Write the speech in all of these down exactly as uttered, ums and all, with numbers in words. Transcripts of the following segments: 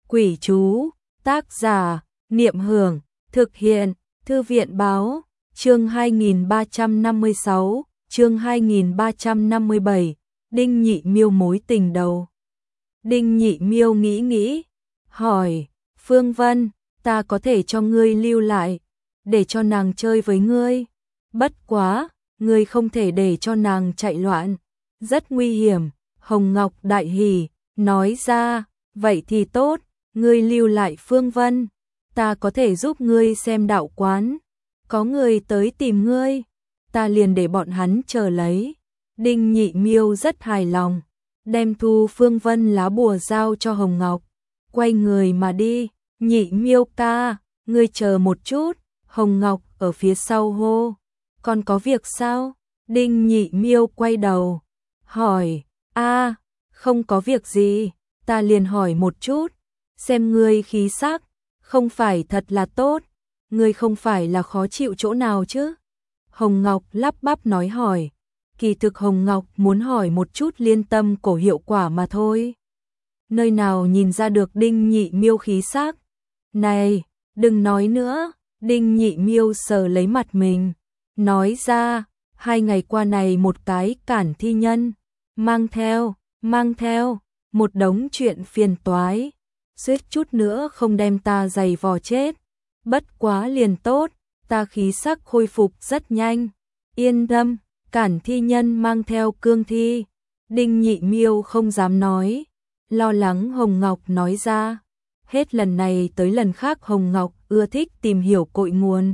Quỷ chú, tác giả, Niệm Hưởng, thực hiện, Thư viện báo, chương hai nghìn ba trăm năm mươi sáu, chương hai nghìn ba trăm năm mươi bảy, Đinh Nhị Miêu mối tình đầu. Đinh Nhị Miêu nghĩ nghĩ, hỏi, Phương Vân, ta có thể cho ngươi lưu lại, để cho nàng chơi với ngươi. Bất quá, ngươi không thể để cho nàng chạy loạn, rất nguy hiểm. Hồng Ngọc đại hỉ, nói ra, vậy thì tốt, ngươi lưu lại Phương Vân, ta có thể giúp ngươi xem đạo quán, có người tới tìm ngươi, ta liền để bọn hắn chờ lấy. Đinh Nhị Miêu rất hài lòng, đem thu Phương Vân lá bùa giao cho Hồng Ngọc, quay người mà đi. Nhị Miêu ca, ngươi chờ một chút. Hồng Ngọc ở phía sau hô, còn có việc sao? Đinh Nhị Miêu quay đầu, hỏi, a, không có việc gì, ta liền hỏi một chút, xem ngươi khí sắc, không phải thật là tốt, ngươi không phải là khó chịu chỗ nào chứ? Hồng Ngọc lắp bắp nói hỏi, kỳ thực Hồng Ngọc muốn hỏi một chút liên tâm cổ hiệu quả mà thôi. Nơi nào nhìn ra được Đinh Nhị Miêu khí sắc? Này, đừng nói nữa. Đinh Nhị Miêu sờ lấy mặt mình, nói ra, hai ngày qua này một cái cản thi nhân, mang theo, mang theo, một đống chuyện phiền toái, suýt chút nữa không đem ta giày vò chết, bất quá liền tốt, ta khí sắc khôi phục rất nhanh, yên tâm, cản thi nhân mang theo cương thi. Đinh Nhị Miêu không dám nói, lo lắng Hồng Ngọc nói ra. Hết lần này tới lần khác Hồng Ngọc ưa thích tìm hiểu cội nguồn.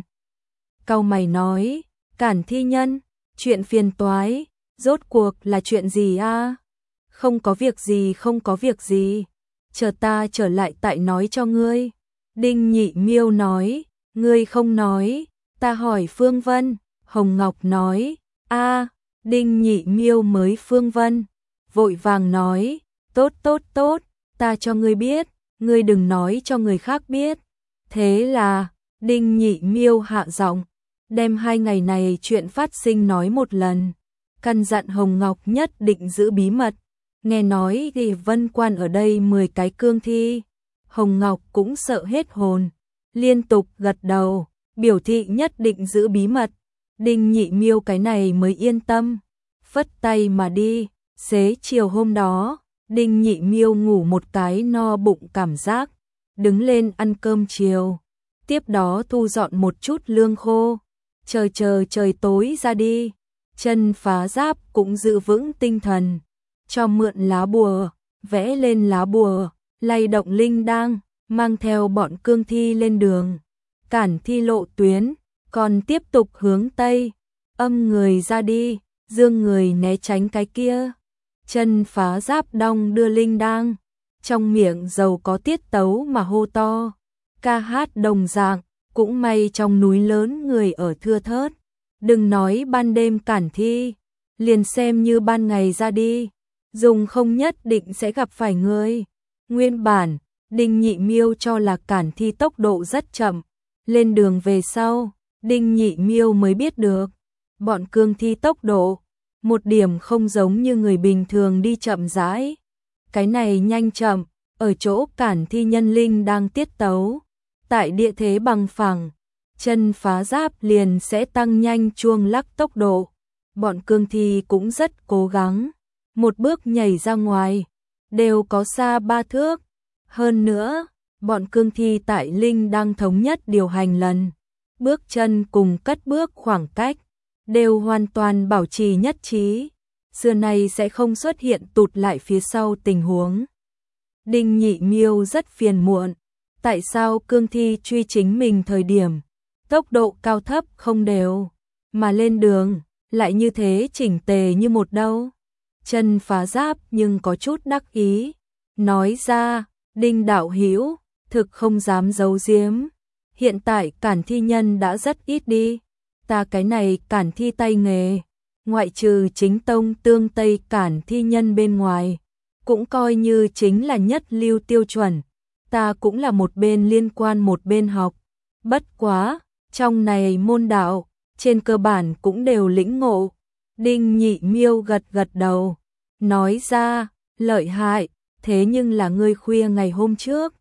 Cau mày nói, cản thi nhân, chuyện phiền toái, rốt cuộc là chuyện gì a? Không có việc gì, không có việc gì, chờ ta trở lại tại nói cho ngươi. Đinh Nhị Miêu nói, ngươi không nói, ta hỏi Phương Vân. Hồng Ngọc nói, a, Đinh Nhị Miêu mới Phương Vân, vội vàng nói, tốt tốt tốt, ta cho ngươi biết, ngươi đừng nói cho người khác biết. Thế là, Đinh Nhị Miêu hạ giọng, đem hai ngày này chuyện phát sinh nói một lần, căn dặn Hồng Ngọc nhất định giữ bí mật. Nghe nói thì Vân Quan ở đây mười cái cương thi, Hồng Ngọc cũng sợ hết hồn, liên tục gật đầu, biểu thị nhất định giữ bí mật. Đinh Nhị Miêu cái này mới yên tâm, phất tay mà đi. Xế chiều hôm đó, Đinh Nhị Miêu ngủ một cái no bụng cảm giác, đứng lên ăn cơm chiều, tiếp đó thu dọn một chút lương khô, chờ chờ trời tối ra đi. Chân Phá Giáp cũng giữ vững tinh thần, cho mượn lá bùa, vẽ lên lá bùa, lay động linh đang, mang theo bọn cương thi lên đường, cản thi lộ tuyến, còn tiếp tục hướng Tây, âm người ra đi, dương người né tránh cái kia. Chân Phá Giáp đong đưa linh đang, trong miệng giàu có tiết tấu mà hô to, ca hát đồng dạng, cũng may trong núi lớn người ở thưa thớt, đừng nói ban đêm cản thi, liền xem như ban ngày ra đi, dùng không nhất định sẽ gặp phải người. Nguyên bản, Đinh Nhị Miêu cho là cản thi tốc độ rất chậm, lên đường về sau, Đinh Nhị Miêu mới biết được, bọn cương thi tốc độ một điểm không giống như người bình thường đi chậm rãi. Cái này nhanh chậm, ở chỗ cản thi nhân linh đang tiết tấu. Tại địa thế bằng phẳng, Chân Phá Giáp liền sẽ tăng nhanh chuông lắc tốc độ. Bọn cương thi cũng rất cố gắng, một bước nhảy ra ngoài, đều có xa ba thước. Hơn nữa, bọn cương thi tại linh đang thống nhất điều hành lần, bước chân cùng cất bước khoảng cách, đều hoàn toàn bảo trì nhất trí, xưa nay sẽ không xuất hiện tụt lại phía sau tình huống. Đinh Nhị Miêu rất phiền muộn, tại sao cương thi truy chính mình thời điểm, tốc độ cao thấp không đều, mà lên đường, lại như thế chỉnh tề như một đâu. Chân Phá Giáp nhưng có chút đắc ý, nói ra, Đinh đạo hữu, thực không dám giấu giếm, hiện tại cản thi nhân đã rất ít đi. Ta cái này cản thi tay nghề, ngoại trừ chính tông tương Tây cản thi nhân bên ngoài, cũng coi như chính là nhất lưu tiêu chuẩn. Ta cũng là một bên liên quan một bên học. Bất quá, trong này môn đạo, trên cơ bản cũng đều lĩnh ngộ. Đinh Nhị Miêu gật gật đầu, nói ra, lợi hại, thế nhưng là ngươi khuya ngày hôm trước,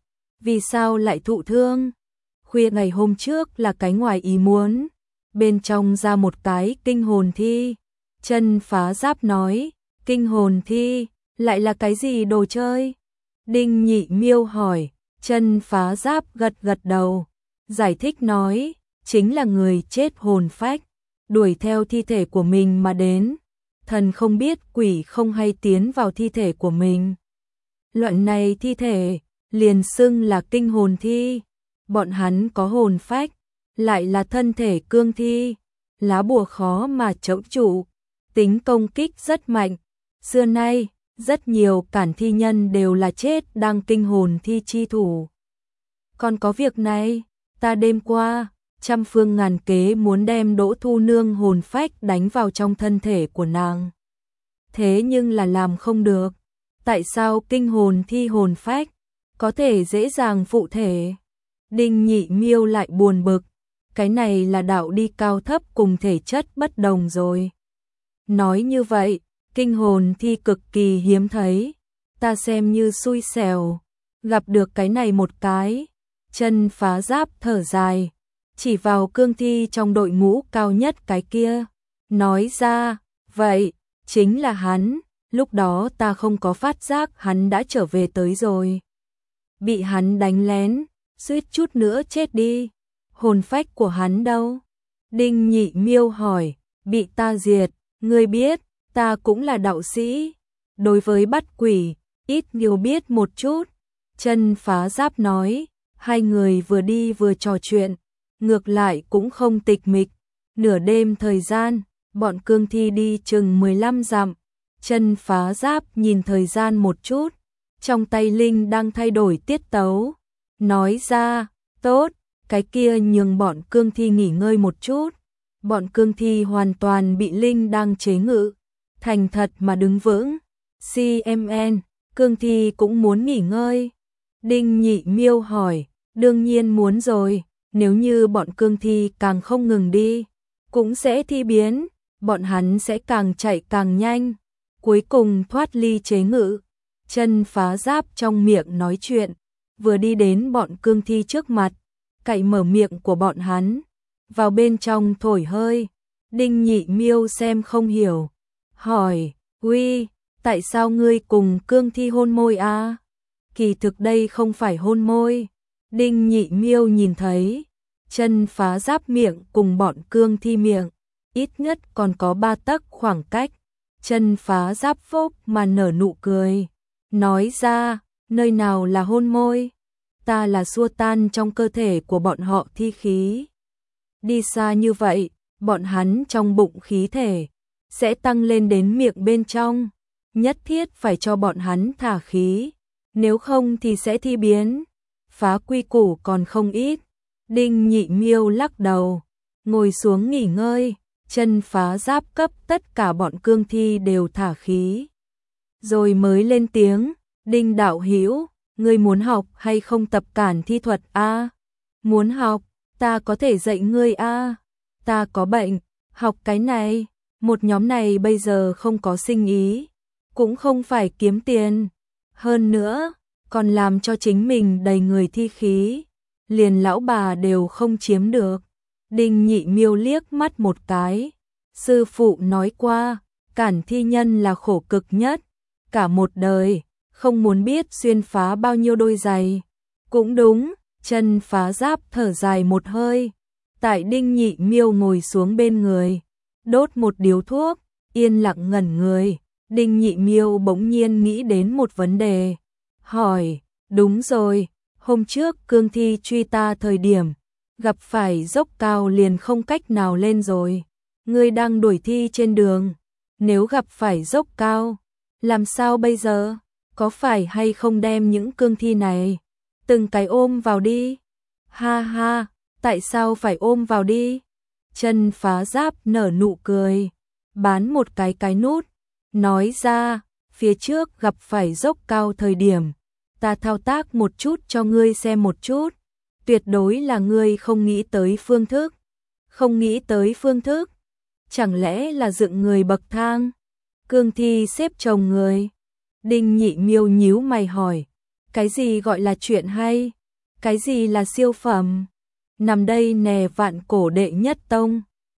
Vì sao lại thụ thương? Khuya ngày hôm trước là cái ngoài ý muốn, bên trong ra một cái kinh hồn thi. Chân Phá Giáp nói, kinh hồn thi, lại là cái gì đồ chơi? Đinh Nhị Miêu hỏi, Chân Phá Giáp gật gật đầu, giải thích nói, chính là người chết hồn phách, đuổi theo thi thể của mình mà đến. Thần không biết quỷ không hay tiến vào thi thể của mình. Loại này thi thể, liền xưng là kinh hồn thi. Bọn hắn có hồn phách, lại là thân thể cương thi, lá bùa khó mà chống trụ, tính công kích rất mạnh. Xưa nay, rất nhiều cản thi nhân đều là chết đang kinh hồn thi chi thủ. Còn có việc này, ta đêm qua, trăm phương ngàn kế muốn đem Đỗ Thu Nương hồn phách đánh vào trong thân thể của nàng. Thế nhưng là làm không được. Tại sao kinh hồn thi hồn phách có thể dễ dàng phụ thể? Đinh Nhị Miêu lại buồn bực, cái này là đạo đi cao thấp cùng thể chất bất đồng rồi. Nói như vậy, kinh hồn thi cực kỳ hiếm thấy, ta xem như xui xẻo, gặp được cái này một cái. Chân Phá Giáp thở dài, chỉ vào cương thi trong đội ngũ cao nhất cái kia, nói ra, vậy, chính là hắn, lúc đó ta không có phát giác hắn đã trở về tới rồi. Bị hắn đánh lén, suýt chút nữa chết đi, hồn phách của hắn đâu? Đinh Nhị Miêu hỏi, bị ta diệt, ngươi biết, ta cũng là đạo sĩ, đối với bắt quỷ, ít nhiều biết một chút. Chân Phá Giáp nói, hai người vừa đi vừa trò chuyện, ngược lại cũng không tịch mịch. Nửa đêm thời gian, bọn cương thi đi chừng mười lăm dặm. Chân Phá Giáp nhìn thời gian một chút, trong tay Linh đang thay đổi tiết tấu, nói ra, tốt, cái kia nhường bọn cương thi nghỉ ngơi một chút. Bọn cương thi hoàn toàn bị Linh đang chế ngự, thành thật mà đứng vững. xê em en, cương thi cũng muốn nghỉ ngơi. Đinh Nhị Miêu hỏi, đương nhiên muốn rồi, nếu như bọn cương thi càng không ngừng đi, cũng sẽ thi biến, bọn hắn sẽ càng chạy càng nhanh, cuối cùng thoát ly chế ngự. Chân Phá Giáp trong miệng nói chuyện, vừa đi đến bọn cương thi trước mặt, cậy mở miệng của bọn hắn, vào bên trong thổi hơi. Đinh Nhị Miêu xem không hiểu, hỏi, uy, tại sao ngươi cùng cương thi hôn môi à? Kỳ thực đây không phải hôn môi. Đinh Nhị Miêu nhìn thấy, Chân Phá Giáp miệng cùng bọn cương thi miệng, ít nhất còn có ba tấc khoảng cách. Chân Phá Giáp phốc mà nở nụ cười, nói ra, nơi nào là hôn môi, ta là xua tan trong cơ thể của bọn họ thi khí. Đi xa như vậy, bọn hắn trong bụng khí thể sẽ tăng lên đến miệng bên trong, nhất thiết phải cho bọn hắn thả khí, nếu không thì sẽ thi biến, phá quy củ còn không ít. Đinh Nhị Miêu lắc đầu, ngồi xuống nghỉ ngơi. Chân Phá Giáp cấp tất cả bọn cương thi đều thả khí, rồi mới lên tiếng, Đinh đạo hữu, ngươi muốn học hay không tập cản thi thuật a? Muốn học, ta có thể dạy ngươi a. Ta có bệnh, học cái này. Một nhóm này bây giờ không có sinh ý, cũng không phải kiếm tiền, hơn nữa còn làm cho chính mình đầy người thi khí, liền lão bà đều không chiếm được. Đinh Nhị Miêu liếc mắt một cái, sư phụ nói qua, cản thi nhân là khổ cực nhất, cả một đời, không muốn biết xuyên phá bao nhiêu đôi giày. Cũng đúng, Chân Phá Giáp thở dài một hơi, tại Đinh Nhị Miêu ngồi xuống bên người, đốt một điếu thuốc, yên lặng ngẩn người. Đinh Nhị Miêu bỗng nhiên nghĩ đến một vấn đề, hỏi, đúng rồi, hôm trước cương thi truy ta thời điểm, gặp phải dốc cao liền không cách nào lên rồi. Ngươi đang đuổi thi trên đường, nếu gặp phải dốc cao, làm sao bây giờ? Có phải hay không đem những cương thi này từng cái ôm vào đi? Ha ha, tại sao phải ôm vào đi? Chân Phá Giáp nở nụ cười, bán một cái cái nút, nói ra, phía trước gặp phải dốc cao thời điểm, ta thao tác một chút cho ngươi xem một chút. Tuyệt đối là ngươi không nghĩ tới phương thức. Không nghĩ tới phương thức? Chẳng lẽ là dựng người bậc thang? Cương thi xếp chồng người? Đinh Nhị Miêu nhíu mày hỏi, cái gì gọi là chuyện hay? Cái gì là siêu phẩm? Nằm đây nè vạn cổ đệ nhất tông.